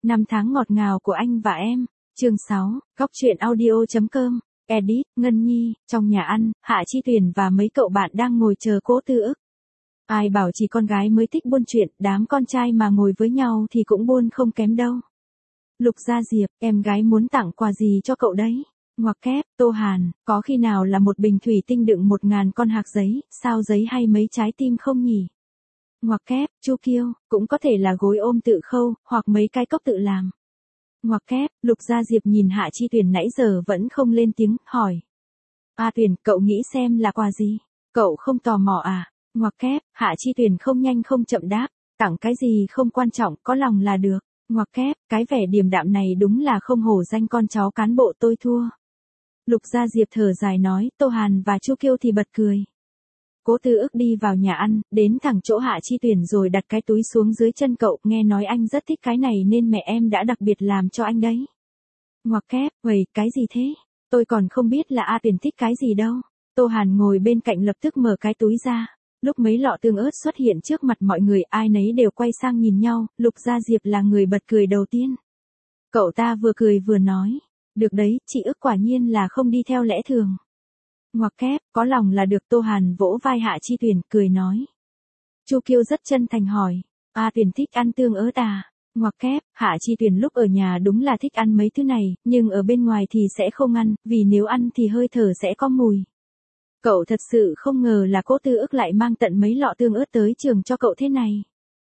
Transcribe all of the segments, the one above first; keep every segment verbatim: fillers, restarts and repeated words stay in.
Năm tháng ngọt ngào của anh và em. Chương sáu, Góc truyện audio chấm com. Edit, Ngân Nhi, trong nhà ăn, Hạ Chi Tuyền và mấy cậu bạn đang ngồi chờ Cố Tư Ức. Ai bảo chỉ con gái mới thích buôn chuyện, đám con trai mà ngồi với nhau thì cũng buôn không kém đâu. Lục Gia Diệp, em gái muốn tặng quà gì cho cậu đấy? Ngoặc kép, Tô Hàn, có khi nào là một bình thủy tinh đựng một ngàn con hạc giấy, sao giấy hay mấy trái tim không nhỉ? Ngoặc kép, Chu Kiêu, cũng có thể là gối ôm tự khâu, hoặc mấy cái cốc tự làm. Ngoặc kép, Lục Gia Diệp nhìn Hạ Chi Tuyền nãy giờ vẫn không lên tiếng, hỏi. A Tuyền, cậu nghĩ xem là quà gì? Cậu không tò mò à? Ngoặc kép, Hạ Chi Tuyền không nhanh không chậm đáp, tặng cái gì không quan trọng, có lòng là được. Ngoặc kép, cái vẻ điềm đạm này đúng là không hổ danh con cháu cán bộ tôi thua. Lục Gia Diệp thở dài nói, Tô Hàn và Chu Kiêu thì bật cười. Cố Tư Ức đi vào nhà ăn, đến thẳng chỗ Hạ Chi Tuyền rồi đặt cái túi xuống dưới chân cậu, nghe nói anh rất thích cái này nên mẹ em đã đặc biệt làm cho anh đấy. Ngoặc kép, uầy, cái gì thế? Tôi còn không biết là A Tuyền thích cái gì đâu. Tô Hàn ngồi bên cạnh lập tức mở cái túi ra. Lúc mấy lọ tương ớt xuất hiện trước mặt mọi người, ai nấy đều quay sang nhìn nhau, Lục Gia Diệp là người bật cười đầu tiên. Cậu ta vừa cười vừa nói, được đấy, chị Ức quả nhiên là không đi theo lẽ thường. Ngoặc kép, có lòng là được. Tô Hàn vỗ vai Hạ Chi Tuyền, cười nói. Chu Kiêu rất chân thành hỏi, A Tuyền thích ăn tương ớt à? Ngoặc kép, Hạ Chi Tuyền lúc ở nhà đúng là thích ăn mấy thứ này, nhưng ở bên ngoài thì sẽ không ăn, vì nếu ăn thì hơi thở sẽ có mùi. Cậu thật sự không ngờ là Cố Tư Ức lại mang tận mấy lọ tương ớt tới trường cho cậu thế này.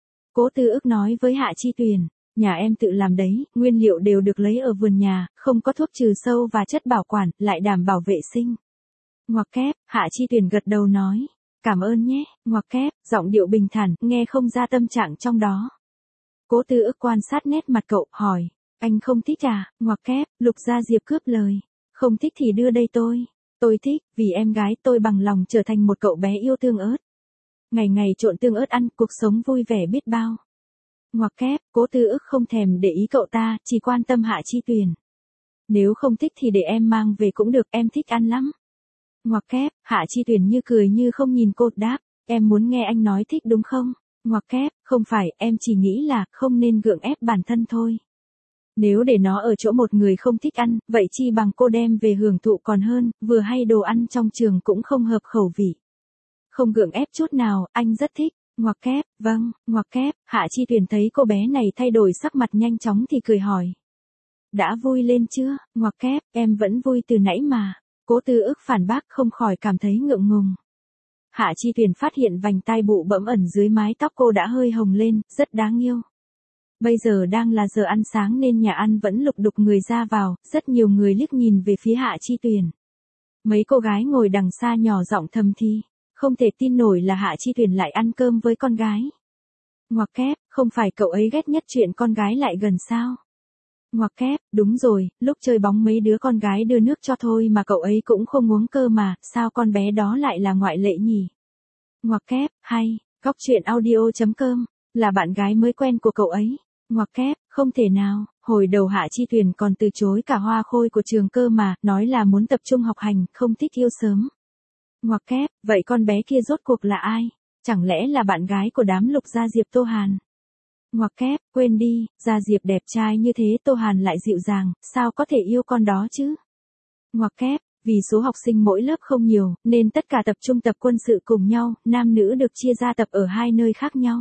Cố Tư Ức nói với Hạ Chi Tuyền, nhà em tự làm đấy, nguyên liệu đều được lấy ở vườn nhà, không có thuốc trừ sâu và chất bảo quản, lại đảm bảo vệ sinh. Ngoặc kép, Hạ Chi Tuyền gật đầu nói, cảm ơn nhé. Ngoặc kép, giọng điệu bình thản, nghe không ra tâm trạng trong đó. Cố Tư Ức quan sát nét mặt cậu, hỏi, anh không thích à? Ngoặc kép, Lục Gia Diệp cướp lời, không thích thì đưa đây tôi. Tôi thích, vì em gái tôi bằng lòng trở thành một cậu bé yêu tương ớt. Ngày ngày trộn tương ớt ăn, cuộc sống vui vẻ biết bao. Ngoặc kép, Cố Tư Ức không thèm để ý cậu ta, chỉ quan tâm Hạ Chi Tuyền. Nếu không thích thì để em mang về cũng được, em thích ăn lắm. Ngoặc kép, Hạ Chi Tuyền như cười như không nhìn cô, đáp, em muốn nghe anh nói thích đúng không? Ngoặc kép, không phải, em chỉ nghĩ là không nên gượng ép bản thân thôi. Nếu để nó ở chỗ một người không thích ăn, vậy chi bằng cô đem về hưởng thụ còn hơn, vừa hay đồ ăn trong trường cũng không hợp khẩu vị. Không gượng ép chút nào, anh rất thích. Ngoặc kép, vâng. Ngoặc kép, Hạ Chi Tuyền thấy cô bé này thay đổi sắc mặt nhanh chóng thì cười hỏi. Đã vui lên chưa? Ngoặc kép, em vẫn vui từ nãy mà. Cố Tư Ức phản bác, không khỏi cảm thấy ngượng ngùng. Hạ Chi Tuyền phát hiện vành tai bụ bẫm ẩn dưới mái tóc cô đã hơi hồng lên, rất đáng yêu. Bây giờ đang là giờ ăn sáng nên nhà ăn vẫn lục đục người ra vào, rất nhiều người liếc nhìn về phía Hạ Chi Tuyền. Mấy cô gái ngồi đằng xa nhỏ giọng thầm thì, không thể tin nổi là Hạ Chi Tuyền lại ăn cơm với con gái. Ngoặc kép, không phải cậu ấy ghét nhất chuyện con gái lại gần sao? Ngoặc kép, đúng rồi, lúc chơi bóng mấy đứa con gái đưa nước cho thôi mà cậu ấy cũng không uống cơ mà, sao con bé đó lại là ngoại lệ nhỉ? Ngoặc kép, hay, Góc truyện audio chấm com, là bạn gái mới quen của cậu ấy. Ngoặc kép, không thể nào, hồi đầu Hạ Chi Tuyền còn từ chối cả hoa khôi của trường cơ mà, nói là muốn tập trung học hành, không thích yêu sớm. Ngoặc kép, vậy con bé kia rốt cuộc là ai? Chẳng lẽ là bạn gái của đám Lục Gia Diệp Tô Hàn? Ngoặc kép, quên đi, Gia Diệp đẹp trai như thế Tô Hàn lại dịu dàng, sao có thể yêu con đó chứ? Ngoặc kép, vì số học sinh mỗi lớp không nhiều, nên tất cả tập trung tập quân sự cùng nhau, nam nữ được chia ra tập ở hai nơi khác nhau.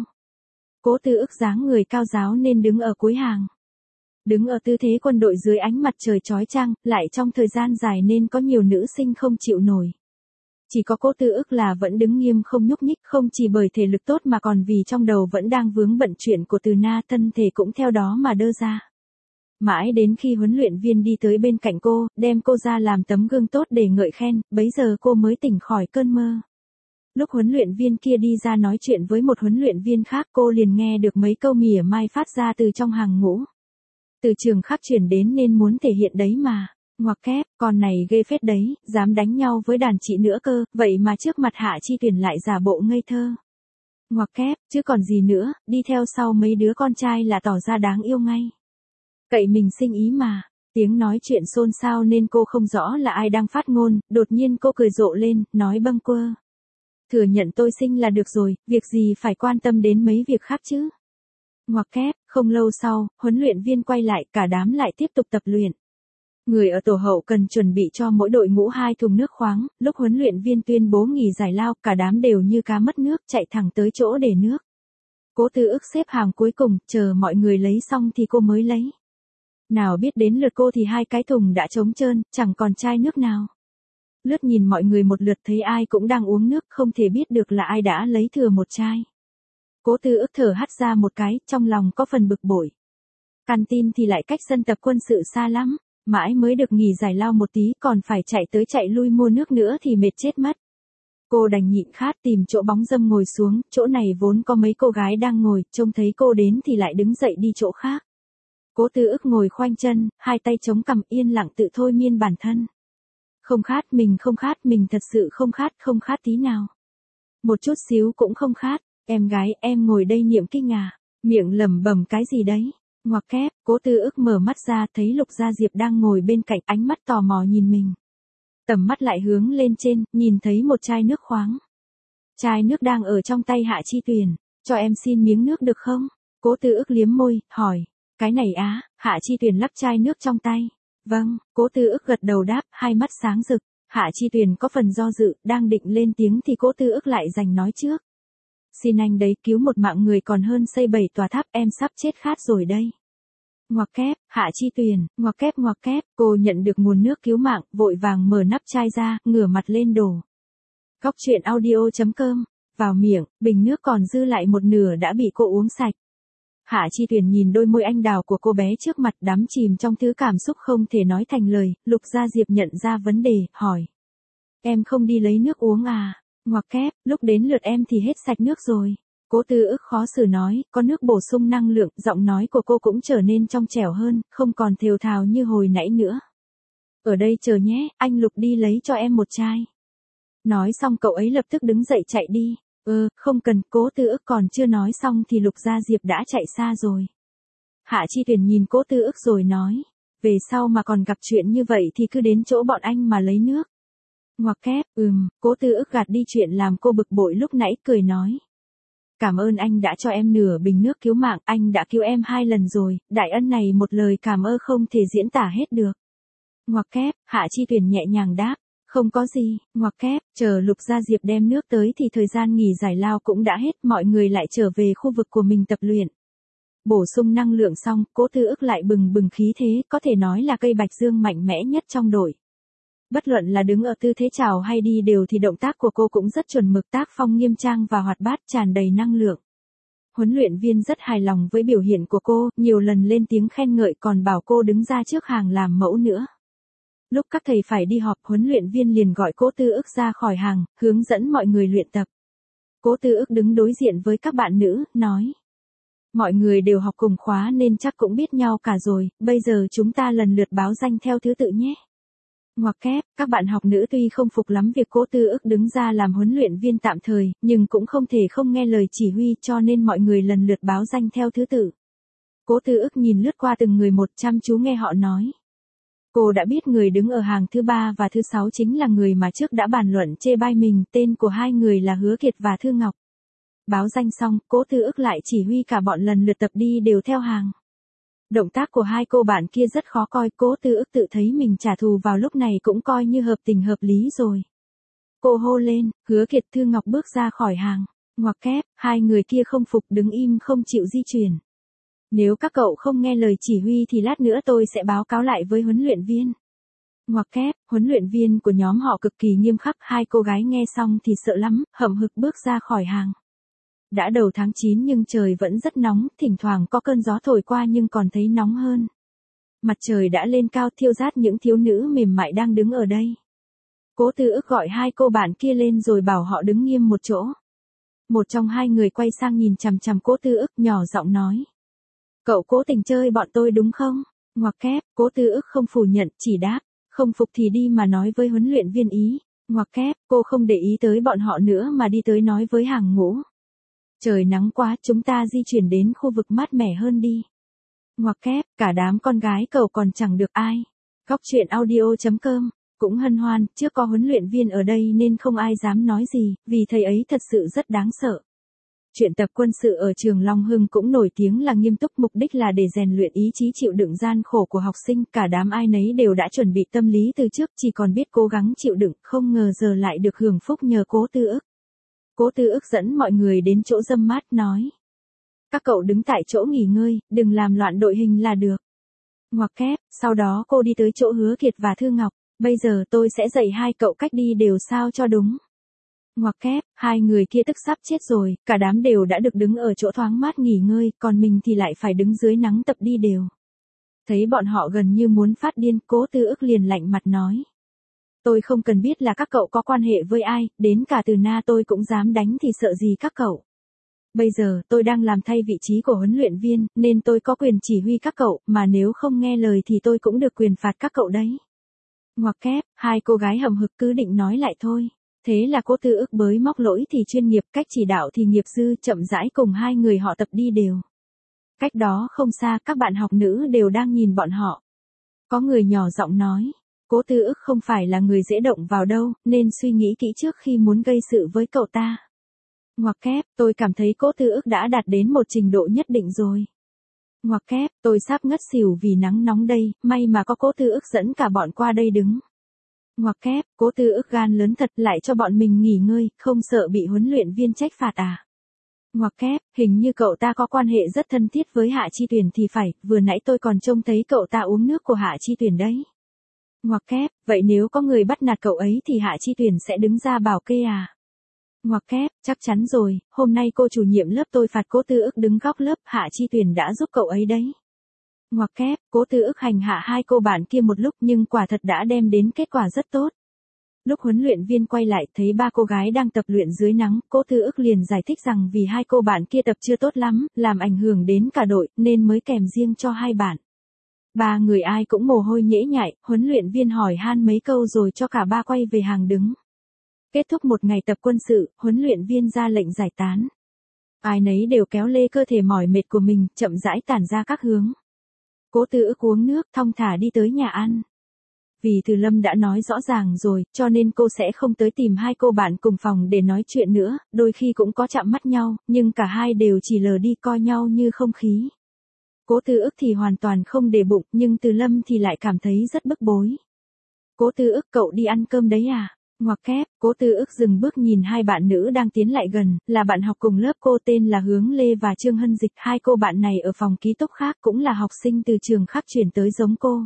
Cố Tư Ức dáng người cao ráo nên đứng ở cuối hàng. Đứng ở tư thế quân đội dưới ánh mặt trời chói chang, lại trong thời gian dài nên có nhiều nữ sinh không chịu nổi. Chỉ có Cố Tư Ức là vẫn đứng nghiêm không nhúc nhích, không chỉ bởi thể lực tốt mà còn vì trong đầu vẫn đang vướng bận chuyện của Từ Na, thân thể cũng theo đó mà đơ ra. Mãi đến khi huấn luyện viên đi tới bên cạnh cô, đem cô ra làm tấm gương tốt để ngợi khen, bấy giờ cô mới tỉnh khỏi cơn mơ. Lúc huấn luyện viên kia đi ra nói chuyện với một huấn luyện viên khác, cô liền nghe được mấy câu mỉa mai phát ra từ trong hàng ngũ. Từ trường khác chuyển đến nên muốn thể hiện đấy mà. Ngoặc kép, con này ghê phết đấy, dám đánh nhau với đàn chị nữa cơ, vậy mà trước mặt Hạ Chi Tuyền lại giả bộ ngây thơ. Ngoặc kép, chứ còn gì nữa, đi theo sau mấy đứa con trai là tỏ ra đáng yêu ngay. Cậy mình sinh ý mà. Tiếng nói chuyện xôn xao nên cô không rõ là ai đang phát ngôn, đột nhiên cô cười rộ lên, nói bâng quơ. Thừa nhận tôi xinh là được rồi, việc gì phải quan tâm đến mấy việc khác chứ. Ngoặc kép, Không lâu sau, huấn luyện viên quay lại, cả đám lại tiếp tục tập luyện. Người ở tổ hậu cần chuẩn bị cho mỗi đội ngũ hai thùng nước khoáng, lúc huấn luyện viên tuyên bố nghỉ giải lao, cả đám đều như cá mất nước chạy thẳng tới chỗ để nước. Cố Tư Ức xếp hàng cuối cùng, chờ mọi người lấy xong thì cô mới lấy. Nào biết đến lượt cô thì hai cái thùng đã trống trơn, chẳng còn chai nước nào. Lướt nhìn mọi người một lượt thấy ai cũng đang uống nước, không thể biết được là ai đã lấy thừa một chai. Cố Tư Ức thở hắt ra một cái, trong lòng có phần bực bội. Canteen thì lại cách sân tập quân sự xa lắm, mãi mới được nghỉ giải lao một tí, còn phải chạy tới chạy lui mua nước nữa thì mệt chết mất. Cô đành nhịn khát tìm chỗ bóng râm ngồi xuống, chỗ này vốn có mấy cô gái đang ngồi, trông thấy cô đến thì lại đứng dậy đi chỗ khác. Cố Tư Ức ngồi khoanh chân, hai tay chống cằm yên lặng tự thôi miên bản thân. Không khát, mình không khát, mình thật sự không khát, không khát tí nào. Một chút xíu cũng không khát, em gái, em ngồi đây niệm kinh à, miệng lẩm bẩm cái gì đấy. Ngoặc kép, Cố Tư Ức mở mắt ra thấy Lục Gia Diệp đang ngồi bên cạnh, ánh mắt tò mò nhìn mình. Tầm mắt lại hướng lên trên, nhìn thấy một chai nước khoáng. Chai nước đang ở trong tay Hạ Chi Tuyền, cho em xin miếng nước được không? Cố Tư Ức liếm môi, hỏi. Cái này á, Hạ Chi Tuyền lắp chai nước trong tay. Vâng, Cố Tư Ức gật đầu đáp, hai mắt sáng rực. Hạ Chi Tuyền có phần do dự, đang định lên tiếng thì Cố Tư Ức lại giành nói trước. Xin anh đấy, cứu một mạng người còn hơn xây bảy tòa tháp, em sắp chết khát rồi đây. Ngoặc kép, Hạ Chi Tuyền, ngoặc kép ngoặc kép, cô nhận được nguồn nước cứu mạng, vội vàng mở nắp chai ra, ngửa mặt lên đổ. Góc truyện audio chấm com, vào miệng, bình nước còn dư lại một nửa đã bị cô uống sạch. Hạ Chi Tuyền nhìn đôi môi anh đào của cô bé trước mặt đắm chìm trong thứ cảm xúc không thể nói thành lời, Lục Gia Diệp nhận ra vấn đề, hỏi. Em không đi lấy nước uống à? Ngoặc kép, lúc đến lượt em thì hết sạch nước rồi. Cố Tư Ức khó xử nói, có nước bổ sung năng lượng, giọng nói của cô cũng trở nên trong trẻo hơn, không còn thều thào như hồi nãy nữa. Ở đây chờ nhé, anh Lục đi lấy cho em một chai. Nói xong cậu ấy lập tức đứng dậy chạy đi. Ơ, không cần, Cố Tư Ức còn chưa nói xong thì Lục Gia Diệp đã chạy xa rồi. Hạ Chi Tuyền nhìn Cố Tư Ức rồi nói, về sau mà còn gặp chuyện như vậy thì cứ đến chỗ bọn anh mà lấy nước. Ngoặc kép, ừm, Cố Tư Ức gạt đi chuyện làm cô bực bội lúc nãy, cười nói. Cảm ơn anh đã cho em nửa bình nước cứu mạng, anh đã cứu em hai lần rồi, đại ân này một lời cảm ơn không thể diễn tả hết được. Ngoặc kép, Hạ Chi Tuyền nhẹ nhàng đáp, không có gì, ngoặc kép, chờ Lục Gia Diệp đem nước tới thì thời gian nghỉ giải lao cũng đã hết, mọi người lại trở về khu vực của mình tập luyện. Bổ sung năng lượng xong, Cố Tư Ức lại bừng bừng khí thế, có thể nói là cây bạch dương mạnh mẽ nhất trong đội. Bất luận là đứng ở tư thế chào hay đi đều thì động tác của cô cũng rất chuẩn mực, tác phong nghiêm trang và hoạt bát, tràn đầy năng lượng. Huấn luyện viên rất hài lòng với biểu hiện của cô, nhiều lần lên tiếng khen ngợi còn bảo cô đứng ra trước hàng làm mẫu nữa. Lúc các thầy phải đi họp, huấn luyện viên liền gọi Cố Tư Ức ra khỏi hàng, hướng dẫn mọi người luyện tập. Cố Tư Ức đứng đối diện với các bạn nữ, nói. Mọi người đều học cùng khóa nên chắc cũng biết nhau cả rồi, bây giờ chúng ta lần lượt báo danh theo thứ tự nhé. Ngoặc kép, các bạn học nữ tuy không phục lắm việc Cố Tư Ức đứng ra làm huấn luyện viên tạm thời, nhưng cũng không thể không nghe lời chỉ huy cho nên mọi người lần lượt báo danh theo thứ tự. Cố Tư Ức nhìn lướt qua từng người một, chăm chú nghe họ nói. Cô đã biết người đứng ở hàng thứ ba và thứ sáu chính là người mà trước đã bàn luận chê bai mình, tên của hai người là Hứa Kiệt và Thư Ngọc. Báo danh xong, Cố Tư Ức lại chỉ huy cả bọn lần lượt tập đi đều theo hàng. Động tác của hai cô bạn kia rất khó coi, Cố Tư Ức tự thấy mình trả thù vào lúc này cũng coi như hợp tình hợp lý rồi. Cô hô lên, Hứa Kiệt, Thư Ngọc bước ra khỏi hàng. Ngoặc kép, hai người kia không phục đứng im không chịu di chuyển. Nếu các cậu không nghe lời chỉ huy thì lát nữa tôi sẽ báo cáo lại với huấn luyện viên. Ngoặc kép, huấn luyện viên của nhóm họ cực kỳ nghiêm khắc, hai cô gái nghe xong thì sợ lắm, hậm hực bước ra khỏi hàng. Đã đầu tháng chín nhưng trời vẫn rất nóng, thỉnh thoảng có cơn gió thổi qua nhưng còn thấy nóng hơn. Mặt trời đã lên cao thiêu rát những thiếu nữ mềm mại đang đứng ở đây. Cố Tư Ức gọi hai cô bạn kia lên rồi bảo họ đứng nghiêm một chỗ. Một trong hai người quay sang nhìn chằm chằm Cố Tư Ức nhỏ giọng nói. Cậu cố tình chơi bọn tôi đúng không? Ngoặc kép, Cố Tư Ức không phủ nhận, chỉ đáp. Không phục thì đi mà nói với huấn luyện viên ý. Ngoặc kép, cô không để ý tới bọn họ nữa mà đi tới nói với hàng ngũ. Trời nắng quá, chúng ta di chuyển đến khu vực mát mẻ hơn đi. Ngoặc kép, cả đám con gái cậu còn chẳng được ai. Góc truyện audio chấm com, cũng hân hoan, trước có huấn luyện viên ở đây nên không ai dám nói gì, vì thầy ấy thật sự rất đáng sợ. Chuyện tập quân sự ở trường Long Hưng cũng nổi tiếng là nghiêm túc, mục đích là để rèn luyện ý chí chịu đựng gian khổ của học sinh, cả đám ai nấy đều đã chuẩn bị tâm lý từ trước, chỉ còn biết cố gắng chịu đựng, không ngờ giờ lại được hưởng phúc nhờ Cố Tư Ức. Cố Tư Ức dẫn mọi người đến chỗ râm mát nói. Các cậu đứng tại chỗ nghỉ ngơi, đừng làm loạn đội hình là được. Ngoặc kép, sau đó cô đi tới chỗ Hứa Kiệt và Thư Ngọc, bây giờ tôi sẽ dạy hai cậu cách đi đều sao cho đúng. Ngoặc kép, hai người kia tức sắp chết rồi, cả đám đều đã được đứng ở chỗ thoáng mát nghỉ ngơi, còn mình thì lại phải đứng dưới nắng tập đi đều. Thấy bọn họ gần như muốn phát điên, Cố Tư Ức liền lạnh mặt nói. Tôi không cần biết là các cậu có quan hệ với ai, đến cả Từ Na tôi cũng dám đánh thì sợ gì các cậu. Bây giờ, tôi đang làm thay vị trí của huấn luyện viên, nên tôi có quyền chỉ huy các cậu, mà nếu không nghe lời thì tôi cũng được quyền phạt các cậu đấy. Ngoặc kép, hai cô gái hậm hực cứ định nói lại thôi. Thế là Cố Tư Ức bới móc lỗi thì chuyên nghiệp, cách chỉ đạo thì nghiệp dư, chậm rãi cùng hai người họ tập đi đều. Cách đó không xa, các bạn học nữ đều đang nhìn bọn họ. Có người nhỏ giọng nói, Cố Tư Ức không phải là người dễ động vào đâu, nên suy nghĩ kỹ trước khi muốn gây sự với cậu ta. Ngoặc kép, tôi cảm thấy Cố Tư Ức đã đạt đến một trình độ nhất định rồi. Ngoặc kép, tôi sắp ngất xỉu vì nắng nóng đây, may mà có Cố Tư Ức dẫn cả bọn qua đây đứng. Ngoặc kép, Cố Tư Ức gan lớn thật, lại cho bọn mình nghỉ ngơi, không sợ bị huấn luyện viên trách phạt à. Ngoặc kép, hình như cậu ta có quan hệ rất thân thiết với Hạ Chi Tuyển thì phải, vừa nãy tôi còn trông thấy cậu ta uống nước của Hạ Chi Tuyển đấy. Ngoặc kép, vậy nếu có người bắt nạt cậu ấy thì Hạ Chi Tuyển sẽ đứng ra bảo kê à. Ngoặc kép, chắc chắn rồi, hôm nay cô chủ nhiệm lớp tôi phạt Cố Tư Ức đứng góc lớp, Hạ Chi Tuyển đã giúp cậu ấy đấy. Ngoặc kép, Cố Tư Ức hành hạ hai cô bạn kia một lúc nhưng quả thật đã đem đến kết quả rất tốt. Lúc huấn luyện viên quay lại thấy ba cô gái đang tập luyện dưới nắng, Cố Tư Ức liền giải thích rằng vì hai cô bạn kia tập chưa tốt lắm, làm ảnh hưởng đến cả đội, nên mới kèm riêng cho hai bạn. Ba người ai cũng mồ hôi nhễ nhại, huấn luyện viên hỏi han mấy câu rồi cho cả ba quay về hàng đứng. Kết thúc một ngày tập quân sự, huấn luyện viên ra lệnh giải tán. Ai nấy đều kéo lê cơ thể mỏi mệt của mình, chậm rãi tản ra các hướng. Cố Tư Ức uống nước, thong thả đi tới nhà ăn. Vì Từ Lâm đã nói rõ ràng rồi, cho nên cô sẽ không tới tìm hai cô bạn cùng phòng để nói chuyện nữa, đôi khi cũng có chạm mắt nhau, nhưng cả hai đều chỉ lờ đi coi nhau như không khí. Cố Tư Ức thì hoàn toàn không để bụng, nhưng Từ Lâm thì lại cảm thấy rất bức bối. Cố Tư Ức, cậu đi ăn cơm đấy à? Ngoặc kép, Cố Tư Ức dừng bước nhìn hai bạn nữ đang tiến lại gần, là bạn học cùng lớp cô, tên là Hướng Lê và Trương Hân Dịch, hai cô bạn này ở phòng ký túc khác cũng là học sinh từ trường khác chuyển tới giống cô.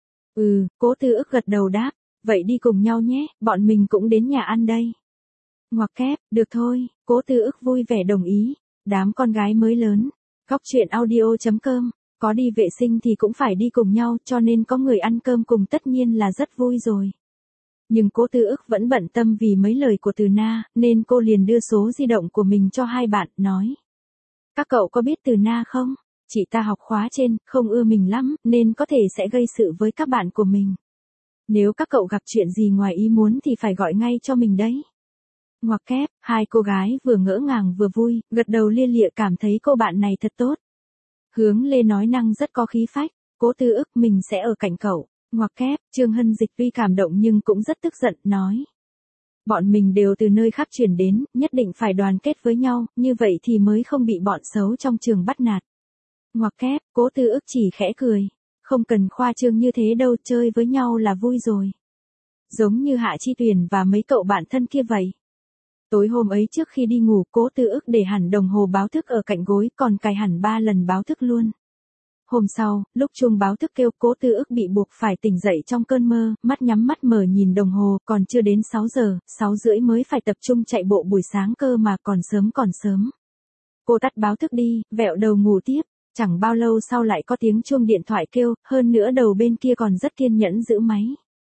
Ừ, Cố Tư Ức gật đầu đáp, vậy đi cùng nhau nhé, bọn mình cũng đến nhà ăn đây. Ngoặc kép, được thôi, Cố Tư Ức vui vẻ đồng ý, đám con gái mới lớn. Góc truyện audio chấm com, có đi vệ sinh thì cũng phải đi cùng nhau, cho nên có người ăn cơm cùng tất nhiên là rất vui rồi. Nhưng Cố Tư Ức vẫn bận tâm vì mấy lời của Từ Na, nên cô liền đưa số di động của mình cho hai bạn, nói. Các cậu có biết Từ Na không? Chị ta học khóa trên, không ưa mình lắm, nên có thể sẽ gây sự với các bạn của mình. Nếu các cậu gặp chuyện gì ngoài ý muốn thì phải gọi ngay cho mình đấy. Ngoặc kép, hai cô gái vừa ngỡ ngàng vừa vui, gật đầu lia lịa cảm thấy cô bạn này thật tốt. Hướng Lê nói năng rất có khí phách, Cố Tư Ức, mình sẽ ở cạnh cậu. Ngoặc kép, Trương Hân Dịch tuy cảm động nhưng cũng rất tức giận, nói. Bọn mình đều từ nơi khác chuyển đến, nhất định phải đoàn kết với nhau, như vậy thì mới không bị bọn xấu trong trường bắt nạt. Ngoặc kép, Cố Tư Ức chỉ khẽ cười. Không cần khoa trương như thế đâu, chơi với nhau là vui rồi. Giống như Hạ Chi Tuyền và mấy cậu bạn thân kia vậy. Tối hôm ấy trước khi đi ngủ, Cố Tư Ức để hẳn đồng hồ báo thức ở cạnh gối, còn cài hẳn ba lần báo thức luôn. Hôm sau, lúc chuông báo thức kêu, Cố Tư Ức bị buộc phải tỉnh dậy trong cơn mơ, mắt nhắm mắt mở nhìn đồng hồ, còn chưa đến sáu giờ, sáu rưỡi mới phải tập trung chạy bộ buổi sáng cơ mà, còn sớm còn sớm. Cô tắt báo thức đi, vẹo đầu ngủ tiếp, chẳng bao lâu sau lại có tiếng chuông điện thoại kêu, hơn nữa đầu bên kia còn rất kiên nhẫn giữ máy.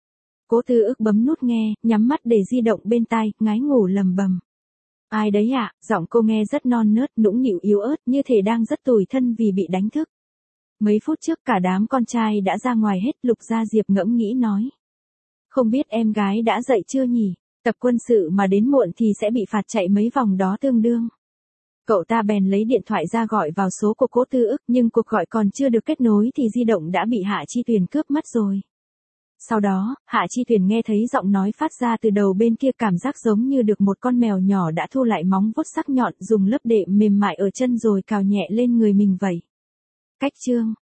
Cố Tư Ức bấm nút nghe, nhắm mắt để di động bên tai, ngái ngủ lầm bầm. Ai đấy ạ? À? Giọng cô nghe rất non nớt, nũng nịu yếu ớt, như thể đang rất tủi thân vì bị đánh thức. Mấy phút trước cả đám con trai đã ra ngoài hết, Lục Gia Diệp ngẫm nghĩ nói. Không biết em gái đã dậy chưa nhỉ? Tập quân sự mà đến muộn thì sẽ bị phạt chạy mấy vòng đó tương đương. Cậu ta bèn lấy điện thoại ra gọi vào số của Cố Tư Ức, nhưng cuộc gọi còn chưa được kết nối thì di động đã bị Hạ Chi Tuyền cướp mất rồi. Sau đó, Hạ Chi Tuyền nghe thấy giọng nói phát ra từ đầu bên kia, cảm giác giống như được một con mèo nhỏ đã thu lại móng vuốt sắc nhọn dùng lớp đệm mềm mại ở chân rồi cào nhẹ lên người mình vậy. Cách chương